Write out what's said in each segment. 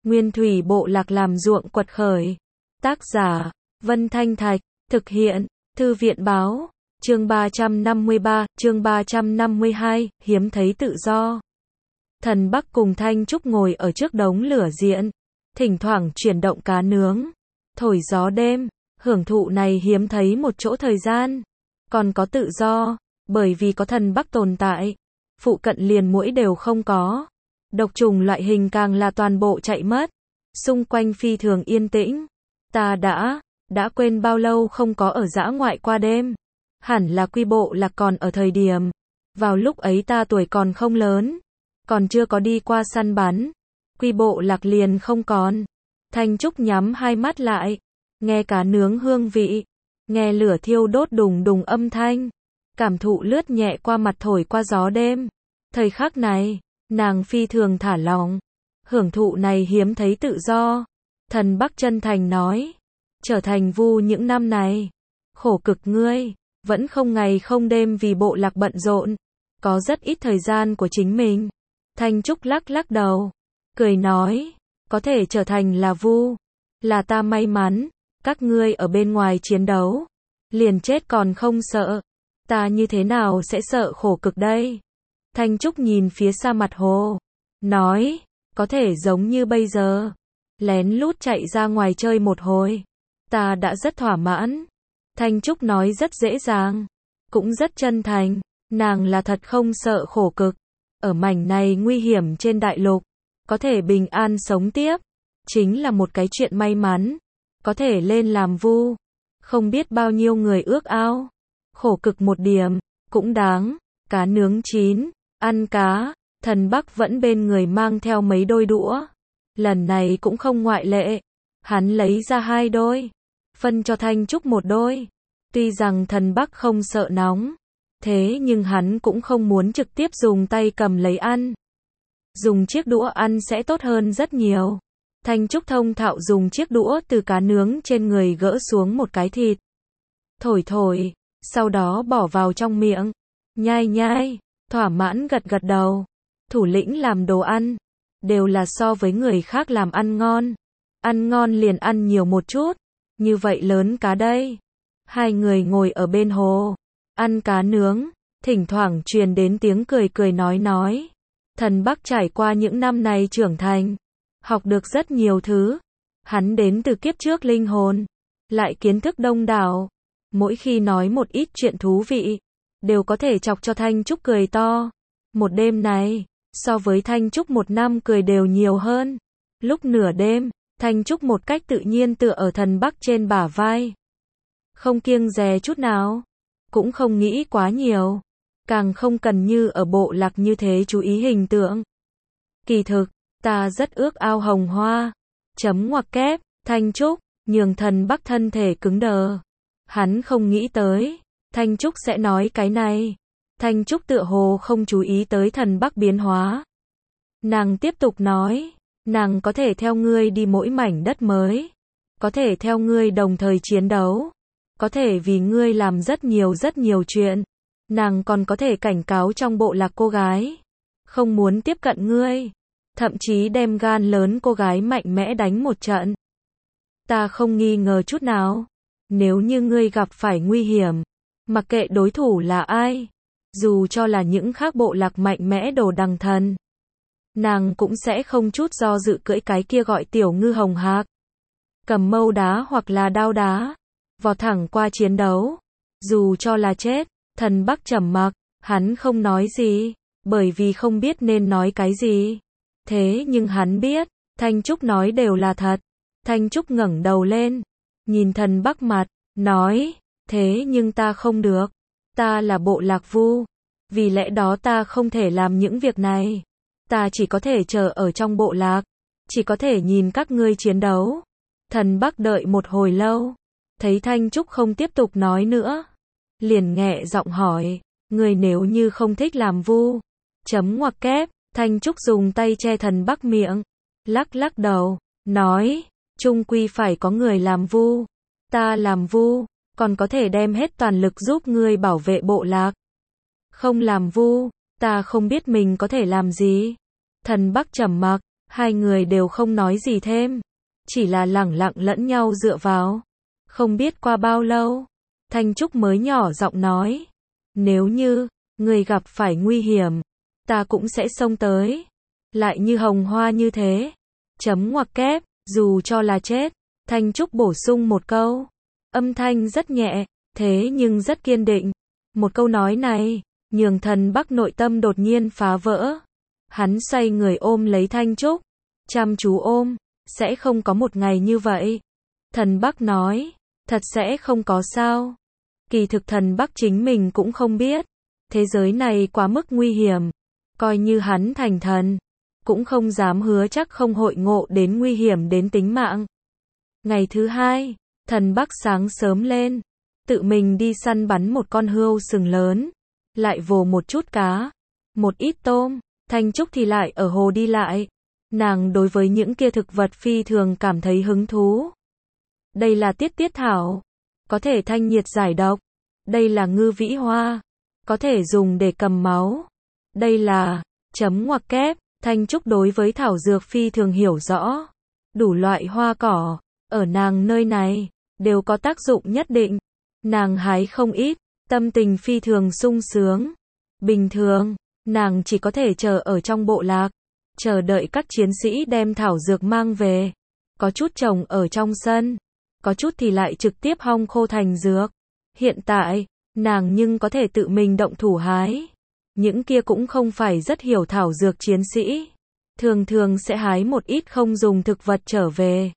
Nguyên thủy bộ lạc làm ruộng quật khởi. Tác giả, Vân Thanh Thạch, thực hiện, Thư viện báo, chương 353, chương 352, hiếm thấy tự do. Thần Bắc cùng Thanh Trúc ngồi ở trước đống lửa diện, thỉnh thoảng chuyển động cá nướng, thổi gió đêm, hưởng thụ này hiếm thấy một chỗ thời gian. Còn có tự do, bởi vì có thần Bắc tồn tại, phụ cận liền muỗi đều không có. Độc trùng loại hình càng là toàn bộ chạy mất. Xung quanh phi thường yên tĩnh. Ta đã quên bao lâu không có ở dã ngoại qua đêm. Hẳn là Quy bộ lạc còn ở thời điểm. Vào lúc ấy ta tuổi còn không lớn. Còn chưa có đi qua săn bắn. Quy bộ lạc liền không còn. Thanh Trúc nhắm hai mắt lại. Nghe cá nướng hương vị. Nghe lửa thiêu đốt đùng đùng âm thanh. Cảm thụ lướt nhẹ qua mặt thổi qua gió đêm. Thời khắc này, nàng phi thường thả lỏng. Hưởng thụ này hiếm thấy tự do. Thần Bắc chân thành nói. Trở thành vu những năm này. Khổ cực ngươi. Vẫn không ngày không đêm vì bộ lạc bận rộn. Có rất ít thời gian của chính mình. Thanh Trúc lắc lắc đầu. Cười nói. Có thể trở thành là vu. Là ta may mắn. Các ngươi ở bên ngoài chiến đấu. Liền chết còn không sợ. Ta như thế nào sẽ sợ khổ cực đây? Thanh Trúc nhìn phía xa mặt hồ. Nói. Có thể giống như bây giờ. Lén lút chạy ra ngoài chơi một hồi. Ta đã rất thỏa mãn. Thanh Trúc nói rất dễ dàng. Cũng rất chân thành. Nàng là thật không sợ khổ cực. Ở mảnh này nguy hiểm trên đại lục. Có thể bình an sống tiếp. Chính là một cái chuyện may mắn. Có thể lên làm vu. Không biết bao nhiêu người ước ao. Khổ cực một điểm. Cũng đáng. Cá nướng chín. Ăn cá. Thần Bắc vẫn bên người mang theo mấy đôi đũa. Lần này cũng không ngoại lệ. Hắn lấy ra hai đôi. Phân cho Thanh Trúc một đôi. Tuy rằng thần Bắc không sợ nóng. Thế nhưng hắn cũng không muốn trực tiếp dùng tay cầm lấy ăn. Dùng chiếc đũa ăn sẽ tốt hơn rất nhiều. Thanh Trúc thông thạo dùng chiếc đũa từ cá nướng trên người gỡ xuống một cái thịt. Thổi thổi. Sau đó bỏ vào trong miệng. Nhai nhai. Thỏa mãn gật gật đầu. Thủ lĩnh làm đồ ăn. Đều là so với người khác làm ăn ngon. Ăn ngon liền ăn nhiều một chút. Như vậy lớn cá đây. Hai người ngồi ở bên hồ. Ăn cá nướng. Thỉnh thoảng truyền đến tiếng cười cười nói. Thần Bắc trải qua những năm này trưởng thành. Học được rất nhiều thứ. Hắn đến từ kiếp trước linh hồn. Lại kiến thức đông đảo. Mỗi khi nói một ít chuyện thú vị. Đều có thể chọc cho Thanh Trúc cười to. Một đêm này. So với Thanh Trúc một năm cười đều nhiều hơn. Lúc nửa đêm. Thanh Trúc một cách tự nhiên tựa ở thần Bắc trên bả vai. Không kiêng dè chút nào. Cũng không nghĩ quá nhiều. Càng không cần như ở bộ lạc như thế chú ý hình tượng. Kỳ thực, ta rất ước ao hồng hoa. Chấm ngoặc kép, Thanh Trúc, nhường thần Bắc thân thể cứng đờ. Hắn không nghĩ tới. Thanh Trúc sẽ nói cái này. Thanh Trúc tựa hồ không chú ý tới thần Bắc biến hóa. Nàng tiếp tục nói. Nàng có thể theo ngươi đi mỗi mảnh đất mới. Có thể theo ngươi đồng thời chiến đấu. Có thể vì ngươi làm rất nhiều chuyện. Nàng còn có thể cảnh cáo trong bộ lạc cô gái. Không muốn tiếp cận ngươi. Thậm chí đem gan lớn cô gái mạnh mẽ đánh một trận. Ta không nghi ngờ chút nào. Nếu như ngươi gặp phải nguy hiểm. Mặc kệ đối thủ là ai. Dù cho là những khác bộ lạc mạnh mẽ đồ đằng thần. Nàng cũng sẽ không chút do dự cưỡi cái kia gọi tiểu ngư hồng hạc. Cầm mâu đá hoặc là đao đá. Vọt thẳng qua chiến đấu. Dù cho là chết. Thần Bắc trầm mặc. Hắn không nói gì. Bởi vì không biết nên nói cái gì. Thế nhưng hắn biết. Thanh Trúc nói đều là thật. Thanh Trúc ngẩng đầu lên. Nhìn thần Bắc mặt. Nói. Thế nhưng ta không được. Ta là bộ lạc vu. Vì lẽ đó ta không thể làm những việc này. Ta chỉ có thể chờ ở trong bộ lạc. Chỉ có thể nhìn các ngươi chiến đấu. Thần Bắc đợi một hồi lâu. Thấy Thanh Trúc không tiếp tục nói nữa. Liền nhẹ giọng hỏi. Ngươi nếu như không thích làm vu. Chấm ngoặc kép. Thanh Trúc dùng tay che thần Bắc miệng. Lắc lắc đầu. Nói. Chung quy phải có người làm vu. Ta làm vu. Còn có thể đem hết toàn lực giúp ngươi bảo vệ bộ lạc. Không làm vu. Ta không biết mình có thể làm gì. Thần Bắc trầm mặc. Hai người đều không nói gì thêm, chỉ là lẳng lặng lẫn nhau dựa vào. Không biết qua bao lâu, Thanh Trúc mới nhỏ giọng nói, nếu như người gặp phải nguy hiểm, ta cũng sẽ xông tới. Lại như hồng hoa như thế. Chấm ngoặc kép, dù cho là chết. Thanh Trúc bổ sung một câu. Âm thanh rất nhẹ, thế nhưng rất kiên định. Một câu nói này, nhường Thần Bắc nội tâm đột nhiên phá vỡ. Hắn xoay người ôm lấy Thanh Trúc, chăm chú ôm, sẽ không có một ngày như vậy. Thần Bắc nói, thật sẽ không có sao. Kỳ thực Thần Bắc chính mình cũng không biết. Thế giới này quá mức nguy hiểm. Coi như hắn thành thần, cũng không dám hứa chắc không hội ngộ đến nguy hiểm đến tính mạng. Ngày thứ hai, Thần Bắc sáng sớm lên, tự mình đi săn bắn một con hươu sừng lớn, lại vồ một chút cá, một ít tôm. Thanh Trúc thì lại ở hồ đi lại. Nàng đối với những kia thực vật phi thường cảm thấy hứng thú. Đây là tiết tiết thảo, có thể thanh nhiệt giải độc. Đây là ngư vĩ hoa, có thể dùng để cầm máu. Đây là, chấm ngoặc kép, Thanh Trúc đối với thảo dược phi thường hiểu rõ. Đủ loại hoa cỏ, ở nàng nơi này, đều có tác dụng nhất định. Nàng hái không ít, tâm tình phi thường sung sướng. Bình thường, nàng chỉ có thể chờ ở trong bộ lạc, chờ đợi các chiến sĩ đem thảo dược mang về. Có chút trồng ở trong sân, có chút thì lại trực tiếp hong khô thành dược. Hiện tại, nàng nhưng có thể tự mình động thủ hái. Những kia cũng không phải rất hiểu thảo dược chiến sĩ. Thường thường sẽ hái một ít không dùng thực vật trở về.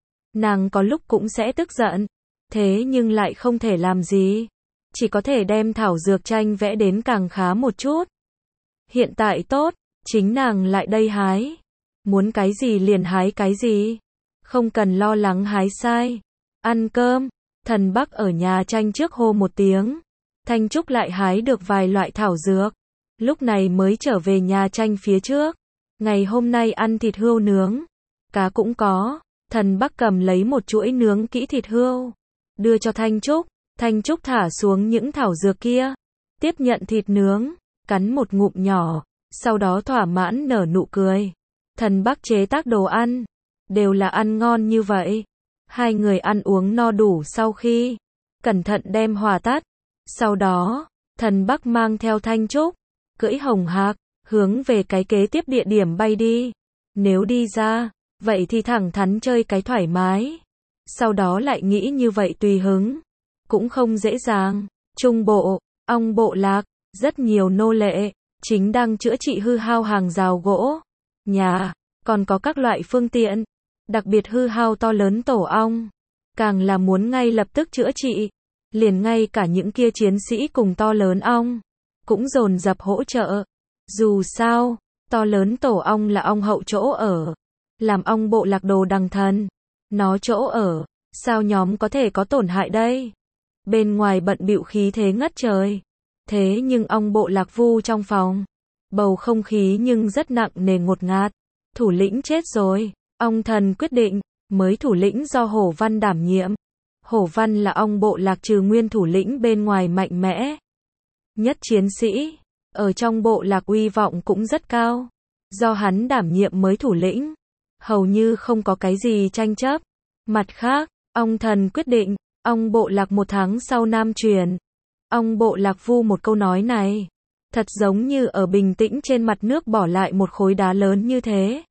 Nàng có lúc cũng sẽ tức giận. Thế nhưng lại không thể làm gì. Chỉ có thể đem thảo dược tranh vẽ đến càng khá một chút. Hiện tại tốt, chính nàng lại đây hái. Muốn cái gì liền hái cái gì. Không cần lo lắng hái sai. Ăn cơm, Thần Bắc ở nhà tranh trước hô một tiếng. Thanh Trúc lại hái được vài loại thảo dược. Lúc này mới trở về nhà tranh phía trước. Ngày hôm nay ăn thịt hươu nướng. Cá cũng có. Thần Bắc cầm lấy một chuỗi nướng kỹ thịt hươu. Đưa cho Thanh Trúc. Thanh Trúc thả xuống những thảo dược kia. Tiếp nhận thịt nướng. Cắn một ngụm nhỏ. Sau đó thỏa mãn nở nụ cười. Thần Bắc chế tác đồ ăn. Đều là ăn ngon như vậy. Hai người ăn uống no đủ sau khi. Cẩn thận đem hỏa tắt. Sau đó, Thần Bắc mang theo Thanh Trúc. Cưỡi hồng hạc, hướng về cái kế tiếp địa điểm bay đi. Nếu đi ra, vậy thì thẳng thắn chơi cái thoải mái. Sau đó lại nghĩ như vậy tùy hứng. Cũng không dễ dàng. Trung bộ, ong bộ lạc, rất nhiều nô lệ, chính đang chữa trị hư hao hàng rào gỗ. Nhà, còn có các loại phương tiện. Đặc biệt hư hao to lớn tổ ong. Càng là muốn ngay lập tức chữa trị. Liền ngay cả những kia chiến sĩ cùng to lớn ong. Cũng dồn dập hỗ trợ. Dù sao, to lớn tổ ong là ong hậu chỗ ở. Làm ong bộ lạc đồ đằng thần. Nó chỗ ở, sao nhóm có thể có tổn hại đây? Bên ngoài bận bịu khí thế ngất trời. Thế nhưng ong bộ lạc vu trong phòng. Bầu không khí nhưng rất nặng nề ngột ngạt. Thủ lĩnh chết rồi. Ong thần quyết định, mới thủ lĩnh do Hổ Văn đảm nhiệm. Hổ Văn là ong bộ lạc trừ nguyên thủ lĩnh bên ngoài mạnh mẽ nhất chiến sĩ, ở trong bộ lạc uy vọng cũng rất cao. Do hắn đảm nhiệm mới thủ lĩnh, hầu như không có cái gì tranh chấp. Mặt khác, ong thần quyết định, ong bộ lạc 1 tháng sau nam truyền. Ong bộ lạc vu một câu nói này, thật giống như ở bình tĩnh trên mặt nước bỏ lại một khối đá lớn như thế.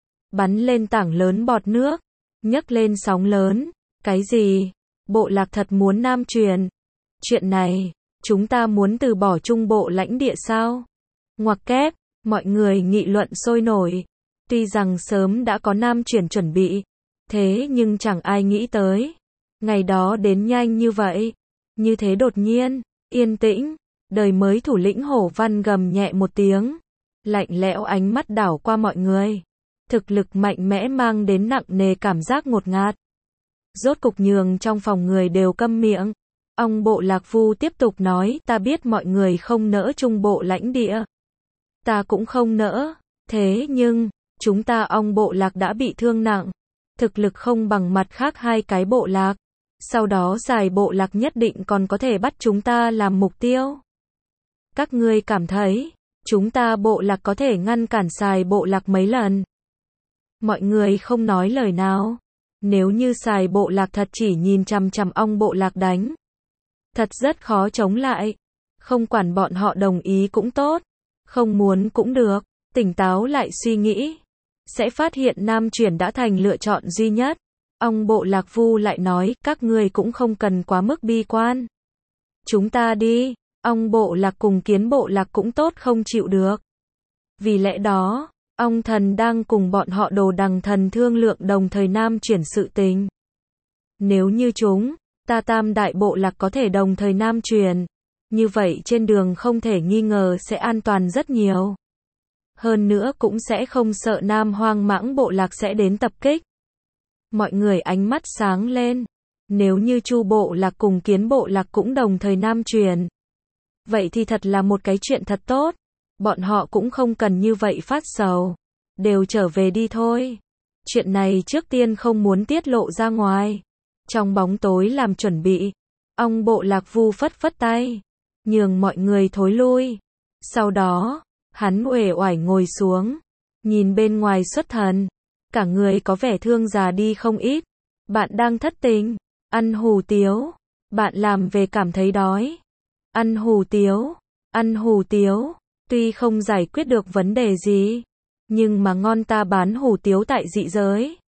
Bắn lên tảng lớn bọt nước, nhấc lên sóng lớn. Cái gì? Bộ lạc thật muốn nam truyền? Chuyện này, chúng ta muốn từ bỏ trung bộ lãnh địa sao? Ngoặc kép, mọi người nghị luận sôi nổi. Tuy rằng sớm đã có nam truyền chuẩn bị, thế nhưng chẳng ai nghĩ tới. Ngày đó đến nhanh như vậy. Như thế đột nhiên, yên tĩnh, đời mới thủ lĩnh Hổ Văn gầm nhẹ một tiếng. Lạnh lẽo ánh mắt đảo qua mọi người. Thực lực mạnh mẽ mang đến nặng nề cảm giác ngột ngạt. Rốt cục nhường trong phòng người đều câm miệng. Ong bộ lạc vu tiếp tục nói, ta biết mọi người không nỡ trung bộ lãnh địa. Ta cũng không nỡ. Thế nhưng, chúng ta ong bộ lạc đã bị thương nặng. Thực lực không bằng mặt khác 2 cái bộ lạc. Sau đó giải bộ lạc nhất định còn có thể bắt chúng ta làm mục tiêu. Các ngươi cảm thấy, chúng ta bộ lạc có thể ngăn cản xài bộ lạc mấy lần? Mọi người không nói lời nào. Nếu như xài bộ lạc thật chỉ nhìn chằm chằm ong bộ lạc đánh, thật rất khó chống lại. Không quản bọn họ đồng ý cũng tốt, không muốn cũng được. Tỉnh táo lại suy nghĩ, sẽ phát hiện Nam chuyển đã thành lựa chọn duy nhất. Ong bộ lạc Vu lại nói, các ngươi cũng không cần quá mức bi quan. Chúng ta đi. Ong bộ lạc cùng Kiến bộ lạc cũng tốt không chịu được. Vì lẽ đó, ong thần đang cùng bọn họ Đồ Đằng thần thương lượng đồng thời Nam chuyển sự tình. Nếu như chúng ta tam đại bộ lạc có thể đồng thời Nam chuyển, như vậy trên đường không thể nghi ngờ sẽ an toàn rất nhiều. Hơn nữa cũng sẽ không sợ Nam Hoang Mãng bộ lạc sẽ đến tập kích. Mọi người ánh mắt sáng lên. Nếu như Chu bộ lạc cùng Kiến bộ lạc cũng đồng thời Nam chuyển, vậy thì thật là một cái chuyện thật tốt. Bọn họ cũng không cần như vậy phát sầu. Đều trở về đi thôi. Chuyện này trước tiên không muốn tiết lộ ra ngoài. Trong bóng tối làm chuẩn bị, ong bộ lạc Vu phất phất tay, nhường mọi người thối lui. Sau đó, hắn uể oải ngồi xuống, nhìn bên ngoài xuất thần. Cả người có vẻ thương già đi không ít. Bạn đang thất tình, ăn hủ tiếu. Bạn làm về cảm thấy đói. Ăn hủ tiếu, ăn hủ tiếu. Tuy không giải quyết được vấn đề gì, nhưng mà ngon, ta bán hủ tiếu tại dị giới.